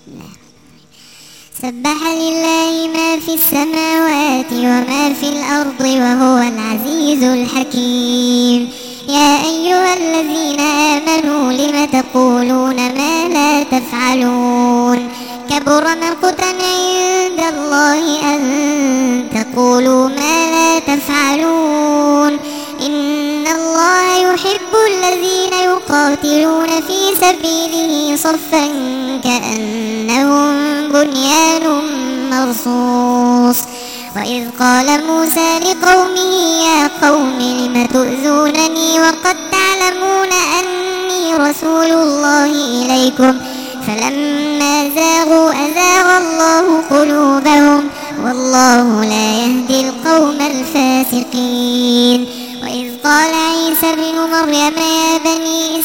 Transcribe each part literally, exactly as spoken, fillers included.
سبح لله ما في السماوات وما في الأرض وهو العزيز الحكيم. يا أيها الذين آمنوا لم تقولون ما لا تفعلون كبر مقتا عند الله أن تقولوا ما لا تفعلون إن الله يحب الذين يقاتلون في سبيله صفا كأنهم بنيان مرصوص. وإذ قال موسى لقومه يا قوم لم تؤذونني وقد تعلمون أني رسول الله إليكم فلما زاغوا أزاغ الله قلوبهم والله لا يهدي القوم الفاسقين. وإذ قال عيسى ابن مريم يا بني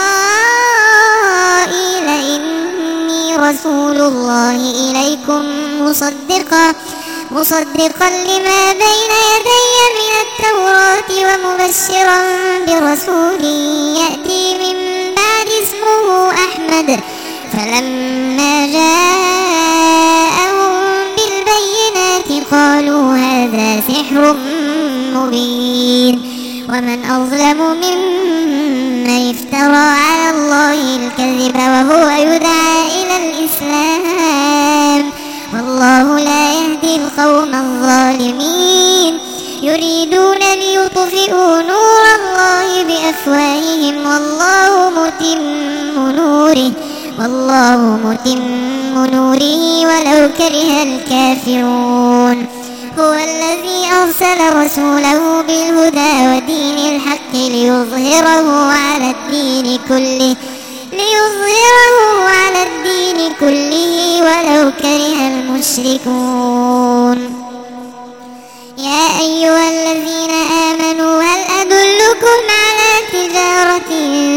إسرائيل إني رسول الله إليكم مصدقا مصدقا لما بين يدي من التوراة ومبشرا برسول يأتي من بعد اسمه أحمد فلما جاءهم بالبينات قالوا هذا سحر مبين. ومن أظلم ممن افترى على الله الكذب وهو يدعى إلى الإسلام والله لا يهدي القوم الظالمين. يريدون ليطفئوا نور الله بأفواههم والله متم نوره والله متم نوره ولو كره الكافرون. هو الذي أرسل رسوله بالهدى ودين الحق ليظهره على الدين كله ليظهره على الدين كله ولو كره المشركون. يا أيها الذين آمنوا هل أدلكم على تجارة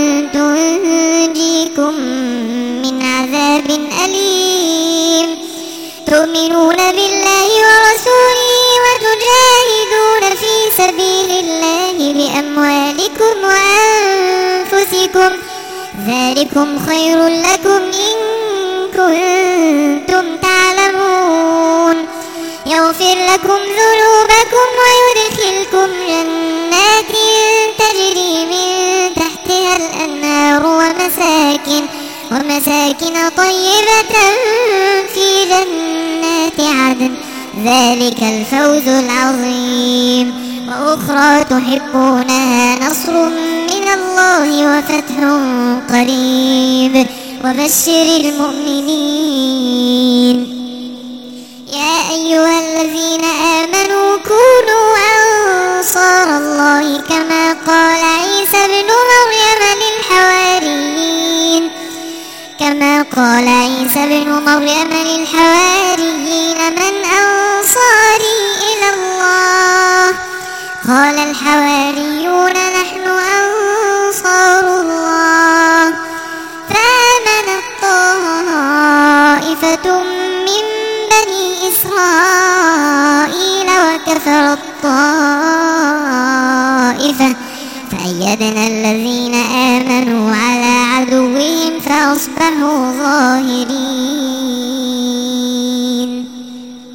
تنجيكم من عذاب أليم تؤمنون بالله ورسوله وتجاهدون في سبيل الله بأموالكم وأنفسكم ذلكم خير لكم إن كنتم تعلمون. يغفر لكم ذنوبكم ويدخلكم جنات تجري من تحتها الأنهار ومساكن ومساكن طيبة في جنات عدن ذلك الفوز العظيم. وأخرى تحبونها نصر من الله وفتح قريب وبشر المؤمنين. يا أيها الذين آمنوا كونوا أنصار الله كما قال عيسى ابن مريم للحواريين كما قال عيسى ابن مريم للحواريين من أنصاري إلى الله قال الحواريون نحن أنصار الله فآمنت طائفة من بني إسرائيل وكفرت طائفة فأيدنا